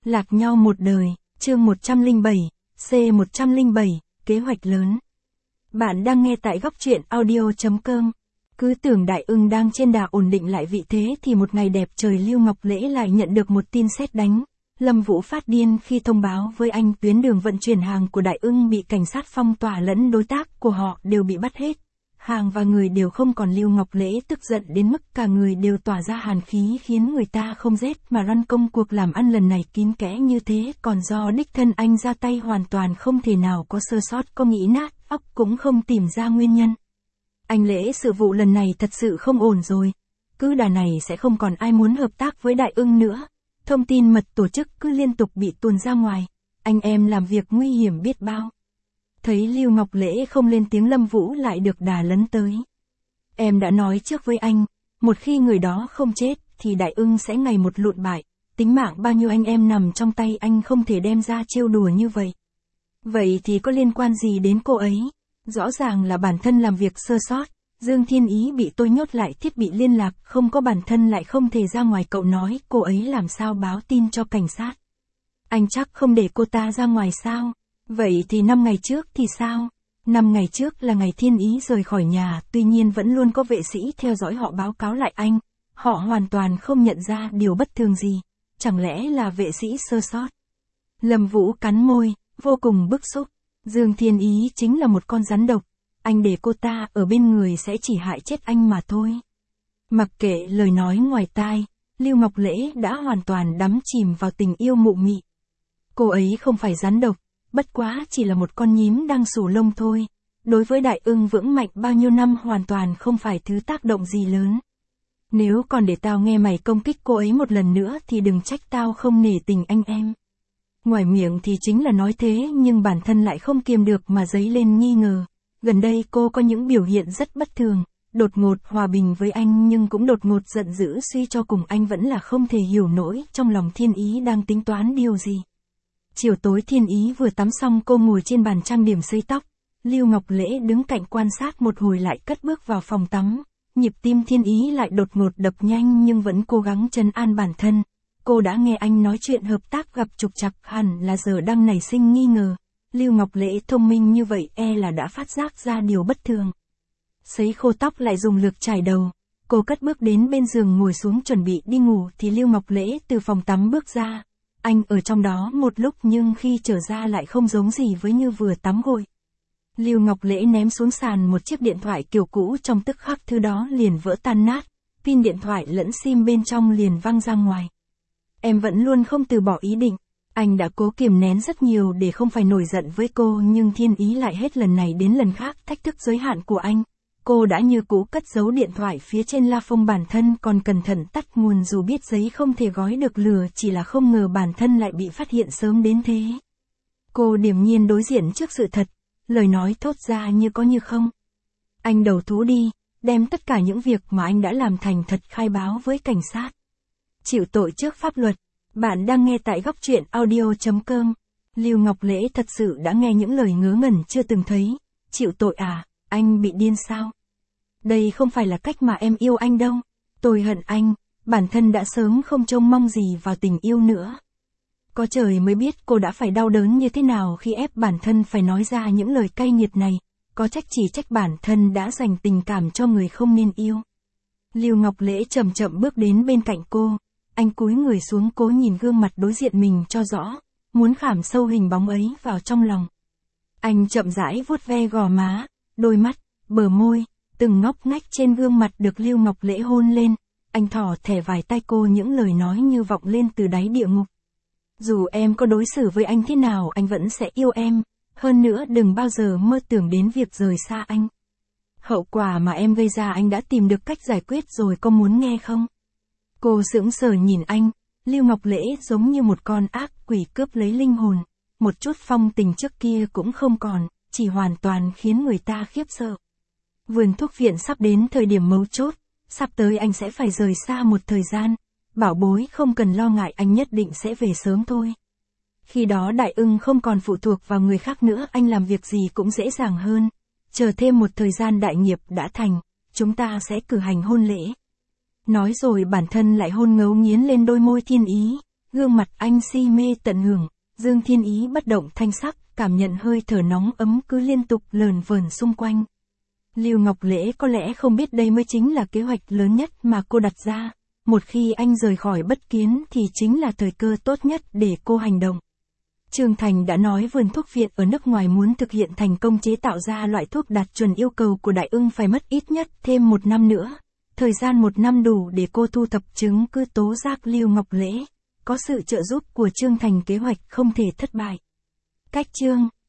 Lạc nhau một đời, chương 107, C107, kế hoạch lớn. Bạn đang nghe tại góc truyện audio.com. Cứ tưởng Đại Ưng đang trên đà ổn định lại vị thế thì một ngày đẹp trời Lưu Ngọc Lễ lại nhận được một tin sét đánh. Lâm Vũ phát điên khi thông báo với anh tuyến đường vận chuyển hàng của Đại Ưng bị cảnh sát phong tỏa lẫn đối tác của họ đều bị bắt hết. Hàng và người đều không còn. Lưu Ngọc Lễ tức giận đến mức cả người đều tỏa ra hàn khí khiến người ta không rét mà răn. Công cuộc làm ăn lần này kín kẽ như thế còn do đích thân anh ra tay hoàn toàn không thể nào có sơ sót, có nghĩ nát óc cũng không tìm ra nguyên nhân. Anh Lễ, sự vụ lần này thật sự không ổn rồi. Cứ đà này sẽ không còn ai muốn hợp tác với Đại Ưng nữa. Thông tin mật tổ chức cứ liên tục bị tuồn ra ngoài. Anh em làm việc nguy hiểm biết bao. Thấy Lưu Ngọc Lễ không lên tiếng, Lâm Vũ lại được đà lấn tới. Em đã nói trước với anh, một khi người đó không chết thì Đại Ưng sẽ ngày một lụn bại. Tính mạng bao nhiêu anh em nằm trong tay anh, không thể đem ra trêu đùa như vậy. Vậy thì có liên quan gì đến cô ấy? Rõ ràng là bản thân làm việc sơ sót. Dương Thiên Ý bị tôi nhốt lại thiết bị liên lạc, không có bản thân lại không thể ra ngoài. Cậu nói cô ấy làm sao báo tin cho cảnh sát? Anh chắc không để cô ta ra ngoài sao? Vậy thì 5 ngày trước thì sao? 5 ngày trước là ngày Thiên Ý rời khỏi nhà, tuy nhiên vẫn luôn có vệ sĩ theo dõi họ báo cáo lại anh. Họ hoàn toàn không nhận ra điều bất thường gì. Chẳng lẽ là vệ sĩ sơ sót? Lâm Vũ cắn môi, vô cùng bức xúc. Dương Thiên Ý chính là một con rắn độc. Anh để cô ta ở bên người sẽ chỉ hại chết anh mà thôi. Mặc kệ lời nói ngoài tai, Lưu Ngọc Lễ đã hoàn toàn đắm chìm vào tình yêu mụ mị. Cô ấy không phải rắn độc, bất quá chỉ là một con nhím đang xù lông thôi. Đối với Đại Ưng vững mạnh bao nhiêu năm hoàn toàn không phải thứ tác động gì lớn. Nếu còn để tao nghe mày công kích cô ấy một lần nữa thì đừng trách tao không nể tình anh em. Ngoài miệng thì chính là nói thế nhưng bản thân lại không kiềm được mà dấy lên nghi ngờ. Gần đây cô có những biểu hiện rất bất thường, đột ngột hòa bình với anh nhưng cũng đột ngột giận dữ, suy cho cùng anh vẫn là không thể hiểu nổi trong lòng Thiên Ý đang tính toán điều gì. Chiều tối Thiên Ý vừa tắm xong, cô ngồi trên bàn trang điểm sấy tóc. Lưu Ngọc Lễ đứng cạnh quan sát một hồi lại cất bước vào phòng tắm. Nhịp tim Thiên Ý lại đột ngột đập nhanh nhưng vẫn cố gắng trấn an bản thân. Cô đã nghe anh nói chuyện hợp tác gặp trục trặc, hẳn là giờ đang nảy sinh nghi ngờ. Lưu Ngọc Lễ thông minh như vậy e là đã phát giác ra điều bất thường. Sấy khô tóc lại dùng lược chải đầu. Cô cất bước đến bên giường ngồi xuống chuẩn bị đi ngủ thì Lưu Ngọc Lễ từ phòng tắm bước ra. Anh ở trong đó một lúc nhưng khi trở ra lại không giống gì với như vừa tắm gội. Lưu Ngọc Lễ ném xuống sàn một chiếc điện thoại kiểu cũ, trong tức khắc thứ đó liền vỡ tan nát. Pin điện thoại lẫn sim bên trong liền văng ra ngoài. Em vẫn luôn không từ bỏ ý định. Anh đã cố kiềm nén rất nhiều để không phải nổi giận với cô nhưng Thiên Ý lại hết lần này đến lần khác thách thức giới hạn của anh. Cô đã như cũ cất giấu điện thoại phía trên la phông, bản thân còn cẩn thận tắt nguồn dù biết giấy không thể gói được lửa, chỉ là không ngờ bản thân lại bị phát hiện sớm đến thế. Cô điềm nhiên đối diện trước sự thật, lời nói thốt ra như có như không. Anh đầu thú đi, đem tất cả những việc mà anh đã làm thành thật khai báo với cảnh sát. Chịu tội trước pháp luật. Bạn đang nghe tại góc truyện audio.com. Lưu Ngọc Lễ thật sự đã nghe những lời ngớ ngẩn chưa từng thấy. Chịu tội à, anh bị điên sao? Đây không phải là cách mà em yêu anh đâu. Tôi hận anh, bản thân đã sớm không trông mong gì vào tình yêu nữa. Có trời mới biết cô đã phải đau đớn như thế nào khi ép bản thân phải nói ra những lời cay nghiệt này. Có trách chỉ trách bản thân đã dành tình cảm cho người không nên yêu. Lưu Ngọc Lễ chậm chậm bước đến bên cạnh cô. Anh cúi người xuống cố nhìn gương mặt đối diện mình cho rõ, muốn khảm sâu hình bóng ấy vào trong lòng. Anh chậm rãi vuốt ve gò má, đôi mắt, bờ môi, từng ngóc ngách trên gương mặt được Lưu Ngọc Lễ hôn lên. Anh thỏ thẻ vài tay cô, những lời nói như vọng lên từ đáy địa ngục. Dù em có đối xử với anh thế nào anh vẫn sẽ yêu em, hơn nữa đừng bao giờ mơ tưởng đến việc rời xa anh. Hậu quả mà em gây ra anh đã tìm được cách giải quyết rồi, có muốn nghe không? Cô sững sờ nhìn anh, Lưu Ngọc Lễ giống như một con ác quỷ cướp lấy linh hồn, một chút phong tình trước kia cũng không còn, chỉ hoàn toàn khiến người ta khiếp sợ. Vườn thuốc viện sắp đến thời điểm mấu chốt, sắp tới anh sẽ phải rời xa một thời gian, bảo bối không cần lo ngại, anh nhất định sẽ về sớm thôi. Khi đó Đại Ưng không còn phụ thuộc vào người khác nữa, anh làm việc gì cũng dễ dàng hơn, chờ thêm một thời gian đại nghiệp đã thành, chúng ta sẽ cử hành hôn lễ. Nói rồi bản thân lại hôn ngấu nghiến lên đôi môi Thiên Ý. Gương mặt anh si mê tận hưởng, Dương Thiên Ý bất động thanh sắc, cảm nhận hơi thở nóng ấm cứ liên tục lờn vờn xung quanh. Lưu Ngọc Lễ có lẽ không biết đây mới chính là kế hoạch lớn nhất mà cô đặt ra. Một khi anh rời khỏi Bất Kiến thì chính là thời cơ tốt nhất để cô hành động. Trương Thành đã nói vườn thuốc viện ở nước ngoài muốn thực hiện thành công chế tạo ra loại thuốc đạt chuẩn yêu cầu của Đại Ưng phải mất ít nhất thêm 1 năm nữa. Thời gian 1 năm đủ để cô thu thập chứng cứ tố giác Lưu Ngọc Lễ. Có sự trợ giúp của Trương Thành kế hoạch không thể thất bại. Cách chương